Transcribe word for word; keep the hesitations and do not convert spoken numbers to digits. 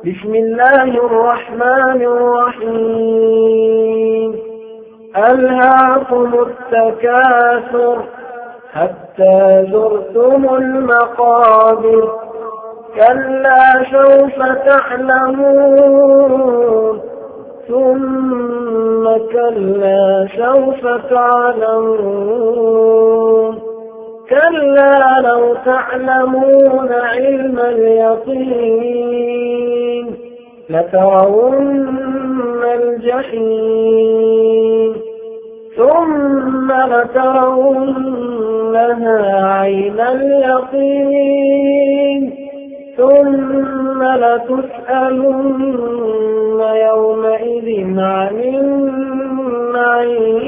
بسم الله الرحمن الرحيم ألهاكم التكاثر حتى زرتم المقابر كلا سوف تعلمون ثم كلا سوف تعلمون كلا لو تعلمون علم اليقين لترون الجحيم ثم لترونها عين اليقين ثم لتسألن يومئذ عن النعيم